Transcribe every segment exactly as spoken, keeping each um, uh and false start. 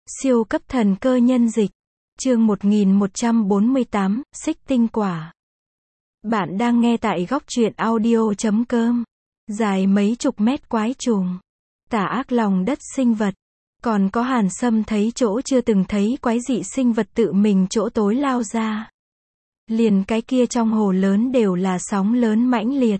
Siêu cấp thần cơ nhân dịch. Chương một nghìn một trăm bốn mươi tám, xích tinh quả. Bạn đang nghe tại góc truyện audio chấm com. Dài mấy chục mét quái trùng. Tà ác lòng đất sinh vật. Còn có Hàn Sâm thấy chỗ chưa từng thấy quái dị sinh vật tự mình chỗ tối lao ra. Liền cái kia trong hồ lớn đều là sóng lớn mãnh liệt.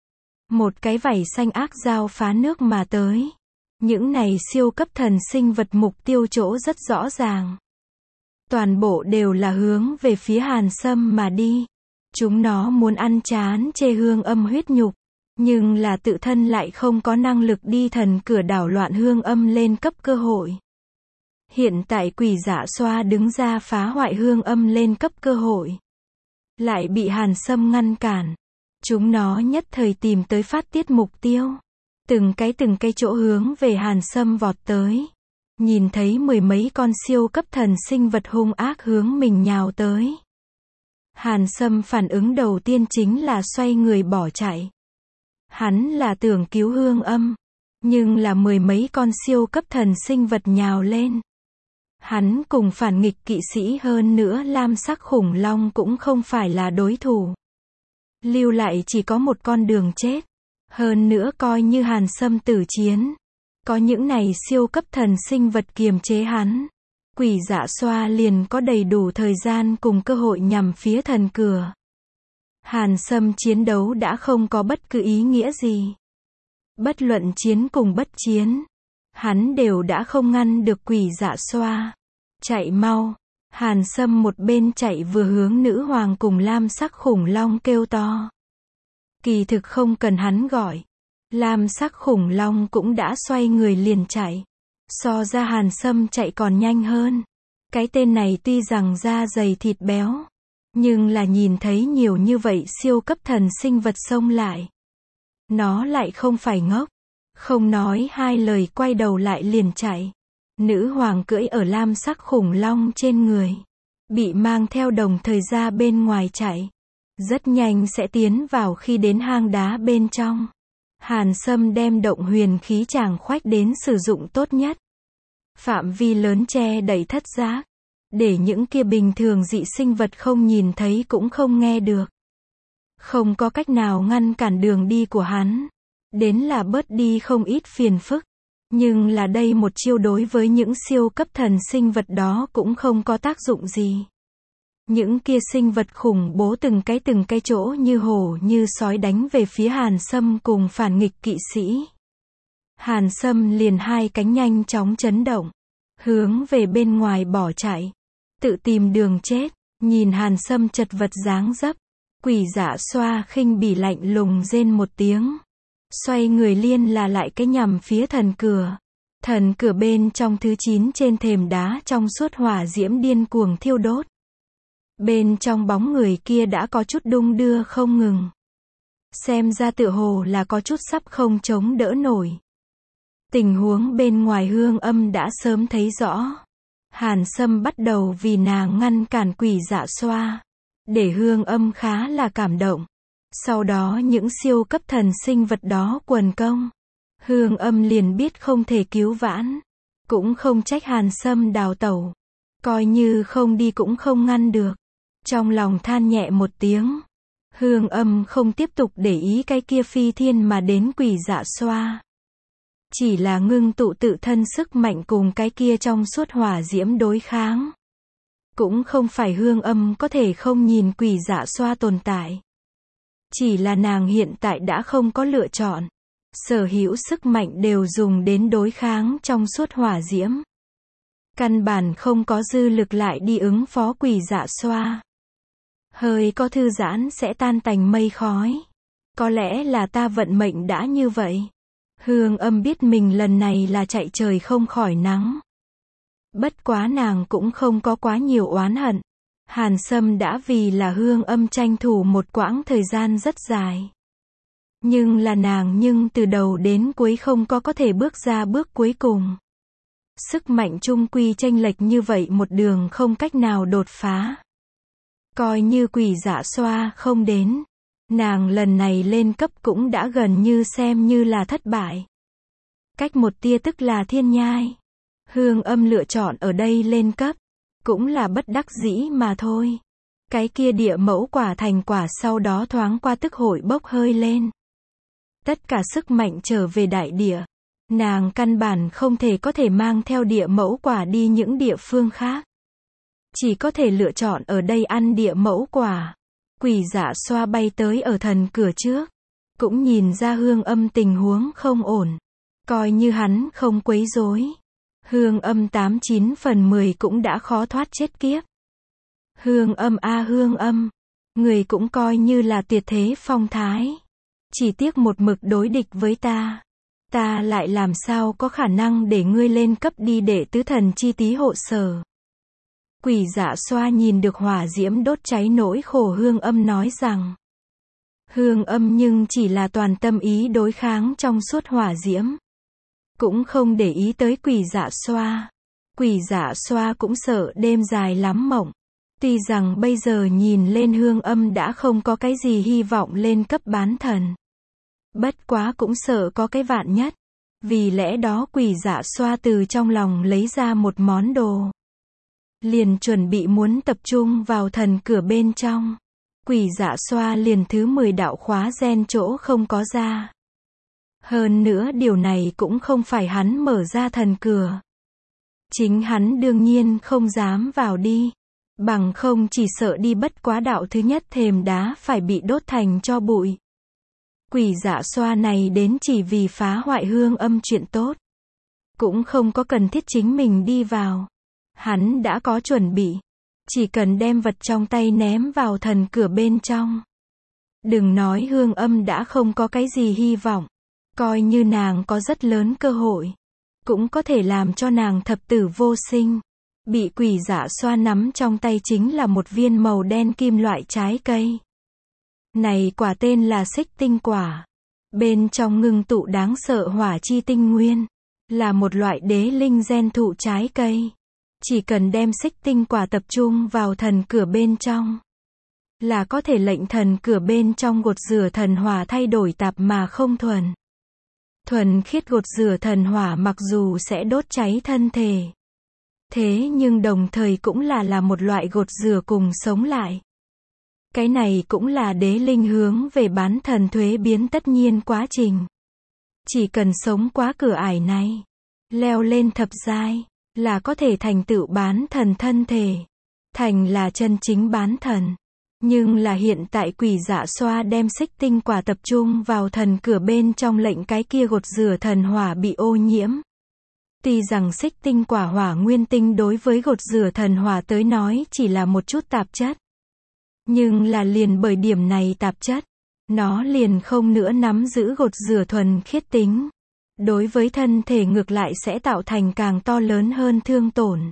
Một cái vảy xanh ác dao phá nước mà tới. Những này siêu cấp thần sinh vật mục tiêu chỗ rất rõ ràng. Toàn bộ đều là hướng về phía Hàn Sâm mà đi. Chúng nó muốn ăn chán chê Hương Âm huyết nhục. Nhưng là tự thân lại không có năng lực đi thần cửa đảo loạn Hương Âm lên cấp cơ hội. Hiện tại quỷ dạ xoa đứng ra phá hoại Hương Âm lên cấp cơ hội. Lại bị Hàn Sâm ngăn cản. Chúng nó nhất thời tìm tới phát tiết mục tiêu. Từng cái từng cái chỗ hướng về Hàn Sâm vọt tới. Nhìn thấy mười mấy con siêu cấp thần sinh vật hung ác hướng mình nhào tới. Hàn Sâm phản ứng đầu tiên chính là xoay người bỏ chạy. Hắn là tưởng cứu Hương Âm. Nhưng là mười mấy con siêu cấp thần sinh vật nhào lên. Hắn cùng phản nghịch kỵ sĩ hơn nữa lam sắc khủng long cũng không phải là đối thủ. Lưu lại chỉ có một con đường chết. Hơn nữa coi như Hàn Sâm tử chiến. Có những này siêu cấp thần sinh vật kiềm chế hắn. Quỷ dạ xoa liền có đầy đủ thời gian cùng cơ hội nhằm phía thần cửa. Hàn Sâm chiến đấu đã không có bất cứ ý nghĩa gì. Bất luận chiến cùng bất chiến. Hắn đều đã không ngăn được quỷ dạ xoa. Chạy mau. Hàn Sâm một bên chạy vừa hướng nữ hoàng cùng lam sắc khủng long kêu to. Kỳ thực không cần hắn gọi. Lam sắc khủng long cũng đã xoay người liền chạy. So ra Hàn Sâm chạy còn nhanh hơn. Cái tên này tuy rằng da dày thịt béo. Nhưng là nhìn thấy nhiều như vậy siêu cấp thần sinh vật xông lại. Nó lại không phải ngốc. Không nói hai lời quay đầu lại liền chạy. Nữ hoàng cưỡi ở lam sắc khủng long trên người. Bị mang theo đồng thời ra bên ngoài chạy. Rất nhanh sẽ tiến vào khi đến hang đá bên trong. Hàn Sâm đem động huyền khí tràng khoách đến sử dụng tốt nhất. Phạm vi lớn che đẩy thất giác. Để những kia bình thường dị sinh vật không nhìn thấy cũng không nghe được. Không có cách nào ngăn cản đường đi của hắn. Đến là bớt đi không ít phiền phức. Nhưng là đây một chiêu đối với những siêu cấp thần sinh vật đó cũng không có tác dụng gì. Những kia sinh vật khủng bố từng cái từng cái chỗ như hổ như sói đánh về phía Hàn Sâm cùng phản nghịch kỵ sĩ. Hàn Sâm liền hai cánh nhanh chóng chấn động. Hướng về bên ngoài bỏ chạy. Tự tìm đường chết. Nhìn Hàn Sâm chật vật dáng dấp. Quỷ dạ xoa khinh bỉ lạnh lùng rên một tiếng. Xoay người liên là lại cái nhằm phía thần cửa. Thần cửa bên trong thứ chín trên thềm đá trong suốt hỏa diễm điên cuồng thiêu đốt. Bên trong bóng người kia đã có chút đung đưa không ngừng. Xem ra tựa hồ là có chút sắp không chống đỡ nổi. Tình huống bên ngoài Hương Âm đã sớm thấy rõ. Hàn Sâm bắt đầu vì nàng ngăn cản quỷ dạ xoa. Để Hương Âm khá là cảm động. Sau đó những siêu cấp thần sinh vật đó quần công. Hương Âm liền biết không thể cứu vãn. Cũng không trách Hàn Sâm đào tẩu. Coi như không đi cũng không ngăn được. Trong lòng than nhẹ một tiếng. Hương Âm không tiếp tục để ý cái kia phi thiên mà đến quỷ dạ xoa. Chỉ là ngưng tụ tự thân sức mạnh cùng cái kia trong suốt hỏa diễm đối kháng. Cũng không phải Hương Âm có thể không nhìn quỷ dạ xoa tồn tại. Chỉ là nàng hiện tại đã không có lựa chọn. Sở hữu sức mạnh đều dùng đến đối kháng trong suốt hỏa diễm. Căn bản không có dư lực lại đi ứng phó quỷ dạ xoa. Hơi có thư giãn sẽ tan tành mây khói. Có lẽ là ta vận mệnh đã như vậy. Hương Âm biết mình lần này là chạy trời không khỏi nắng. Bất quá nàng cũng không có quá nhiều oán hận. Hàn Sâm đã vì là Hương Âm tranh thủ một quãng thời gian rất dài. Nhưng là nàng nhưng từ đầu đến cuối không có có thể bước ra bước cuối cùng. Sức mạnh chung quy chênh lệch như vậy một đường không cách nào đột phá. Coi như quỷ dạ xoa không đến. Nàng lần này lên cấp cũng đã gần như xem như là thất bại. Cách một tia tức là thiên nhai. Hương Âm lựa chọn ở đây lên cấp, cũng là bất đắc dĩ mà thôi. Cái kia địa mẫu quả thành quả sau đó thoáng qua tức hội bốc hơi lên. Tất cả sức mạnh trở về đại địa. Nàng căn bản không thể có thể mang theo địa mẫu quả đi những địa phương khác. Chỉ có thể lựa chọn ở đây ăn địa mẫu quả. Quỷ Dạ Xoa bay tới ở thần cửa trước. Cũng nhìn ra Hương Âm tình huống không ổn. Coi như hắn không quấy rối. Hương Âm tám chín phần mười cũng đã khó thoát chết kiếp. Hương Âm a Hương Âm. Người cũng coi như là tuyệt thế phong thái. Chỉ tiếc một mực đối địch với ta. Ta lại làm sao có khả năng để ngươi lên cấp đi để tứ thần chi tí hộ sở. Quỷ Dạ Xoa nhìn được hỏa diễm đốt cháy nỗi khổ Hương Âm nói rằng. Hương Âm nhưng chỉ là toàn tâm ý đối kháng trong suốt hỏa diễm. Cũng không để ý tới Quỷ Dạ Xoa. Quỷ Dạ Xoa cũng sợ đêm dài lắm mộng. Tuy rằng bây giờ nhìn lên Hương Âm đã không có cái gì hy vọng lên cấp bán thần. Bất quá cũng sợ có cái vạn nhất. Vì lẽ đó Quỷ Dạ Xoa từ trong lòng lấy ra một món đồ. Liền chuẩn bị muốn tập trung vào thần cửa bên trong. Quỷ Dạ Xoa liền thứ mười đạo khóa gen chỗ không có ra. Hơn nữa điều này cũng không phải hắn mở ra thần cửa. Chính hắn đương nhiên không dám vào đi. Bằng không chỉ sợ đi bất quá đạo thứ nhất thềm đá phải bị đốt thành tro bụi. Quỷ Dạ Xoa này đến chỉ vì phá hoại Hương Âm chuyện tốt. Cũng không có cần thiết chính mình đi vào. Hắn đã có chuẩn bị. Chỉ cần đem vật trong tay ném vào thần cửa bên trong. Đừng nói Hương Âm đã không có cái gì hy vọng. Coi như nàng có rất lớn cơ hội. Cũng có thể làm cho nàng thập tử vô sinh. Bị Quỷ Dạ Xoa nắm trong tay chính là một viên màu đen kim loại trái cây. Này quả tên là xích tinh quả. Bên trong ngưng tụ đáng sợ hỏa chi tinh nguyên. Là một loại đế linh gen thụ trái cây. Chỉ cần đem xích tinh quả tập trung vào thần cửa bên trong. Là có thể lệnh thần cửa bên trong gột rửa thần hỏa thay đổi tạp mà không thuần. Thuần khiết gột rửa thần hỏa mặc dù sẽ đốt cháy thân thể. Thế nhưng đồng thời cũng là là một loại gột rửa cùng sống lại. Cái này cũng là đế linh hướng về bán thần thuế biến tất nhiên quá trình. Chỉ cần sống quá cửa ải này, leo lên thập giai, là có thể thành tựu bán thần thân thể. Thành là chân chính bán thần. Nhưng là hiện tại Quỷ Dạ Xoa đem xích tinh quả tập trung vào thần cửa bên trong lệnh cái kia gột rửa thần hỏa bị ô nhiễm. Tuy rằng xích tinh quả hỏa nguyên tinh đối với gột rửa thần hỏa tới nói chỉ là một chút tạp chất. Nhưng là liền bởi điểm này tạp chất, nó liền không nữa nắm giữ gột rửa thuần khiết tính. Đối với thân thể ngược lại sẽ tạo thành càng to lớn hơn thương tổn.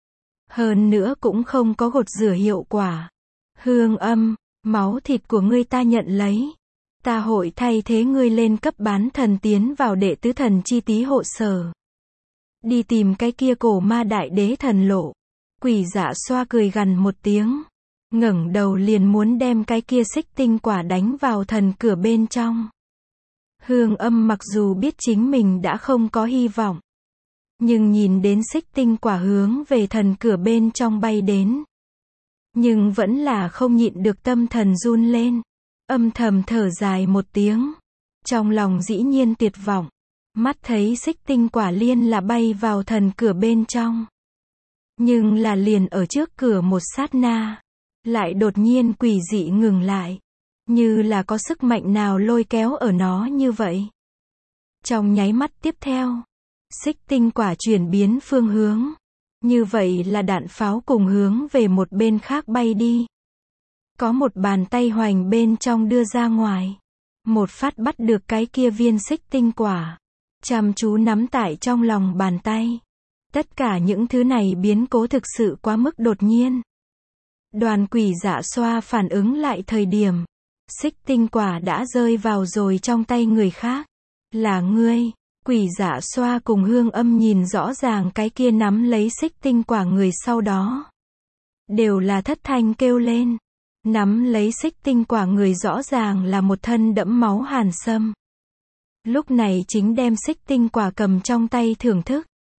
Hơn nữa cũng không có gột rửa hiệu quả. Hương Âm, máu thịt của ngươi ta nhận lấy. Ta hội thay thế ngươi lên cấp bán thần tiến vào đệ tứ thần chi tí hộ sở. Đi tìm cái kia cổ ma đại đế thần lộ. Quỷ Dạ Xoa cười gằn một tiếng. Ngẩng đầu liền muốn đem cái kia xích tinh quả đánh vào thần cửa bên trong. Hương Âm mặc dù biết chính mình đã không có hy vọng. Nhưng nhìn đến xích tinh quả hướng về thần cửa bên trong bay đến. Nhưng vẫn là không nhịn được tâm thần run lên. Âm thầm thở dài một tiếng. Trong lòng dĩ nhiên tuyệt vọng. Mắt thấy xích tinh quả liên là bay vào thần cửa bên trong. Nhưng là liền ở trước cửa một sát na. Lại đột nhiên quỷ dị ngừng lại. Như là có sức mạnh nào lôi kéo ở nó như vậy. Trong nháy mắt tiếp theo. Xích tinh quả chuyển biến phương hướng. Như vậy là đạn pháo cùng hướng về một bên khác bay đi. Có một bàn tay hoành bên trong đưa ra ngoài. Một phát bắt được cái kia viên xích tinh quả. Chăm chú nắm tại trong lòng bàn tay. Tất cả những thứ này biến cố thực sự quá mức đột nhiên. Đoàn Quỷ Dạ Xoa phản ứng lại thời điểm. Xích tinh quả đã rơi vào rồi trong tay người khác. Là ngươi. Quỷ Dạ Xoa cùng Hương Âm nhìn rõ ràng cái kia nắm lấy xích tinh quả người sau đó. Đều là thất thanh kêu lên. Nắm lấy xích tinh quả người rõ ràng là một thân đẫm máu hàn sâm. Lúc này chính đem xích tinh quả cầm trong tay thưởng thức.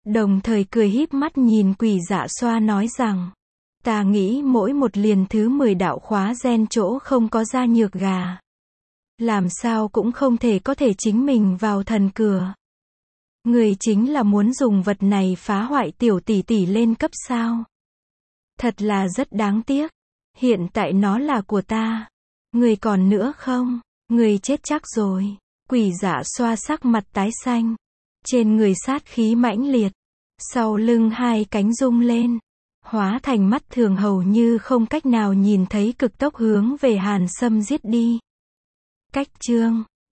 Đồng thời cười híp mắt nhìn Quỷ Dạ Xoa nói rằng, ta nghĩ mỗi một liền thứ mười đạo khóa gen chỗ không có da nhược gà. Làm sao cũng không thể có thể chính mình vào thần cửa. Người chính là muốn dùng vật này phá hoại tiểu tỷ tỷ lên cấp sao. Thật là rất đáng tiếc. Hiện tại nó là của ta. Người còn nữa không? Người chết chắc rồi. Quỷ Dạ Xoa sắc mặt tái xanh. Trên người sát khí mãnh liệt. Sau lưng hai cánh rung lên. Hóa thành mắt thường hầu như không cách nào nhìn thấy cực tốc hướng về Hàn Sâm giết đi. Cách chương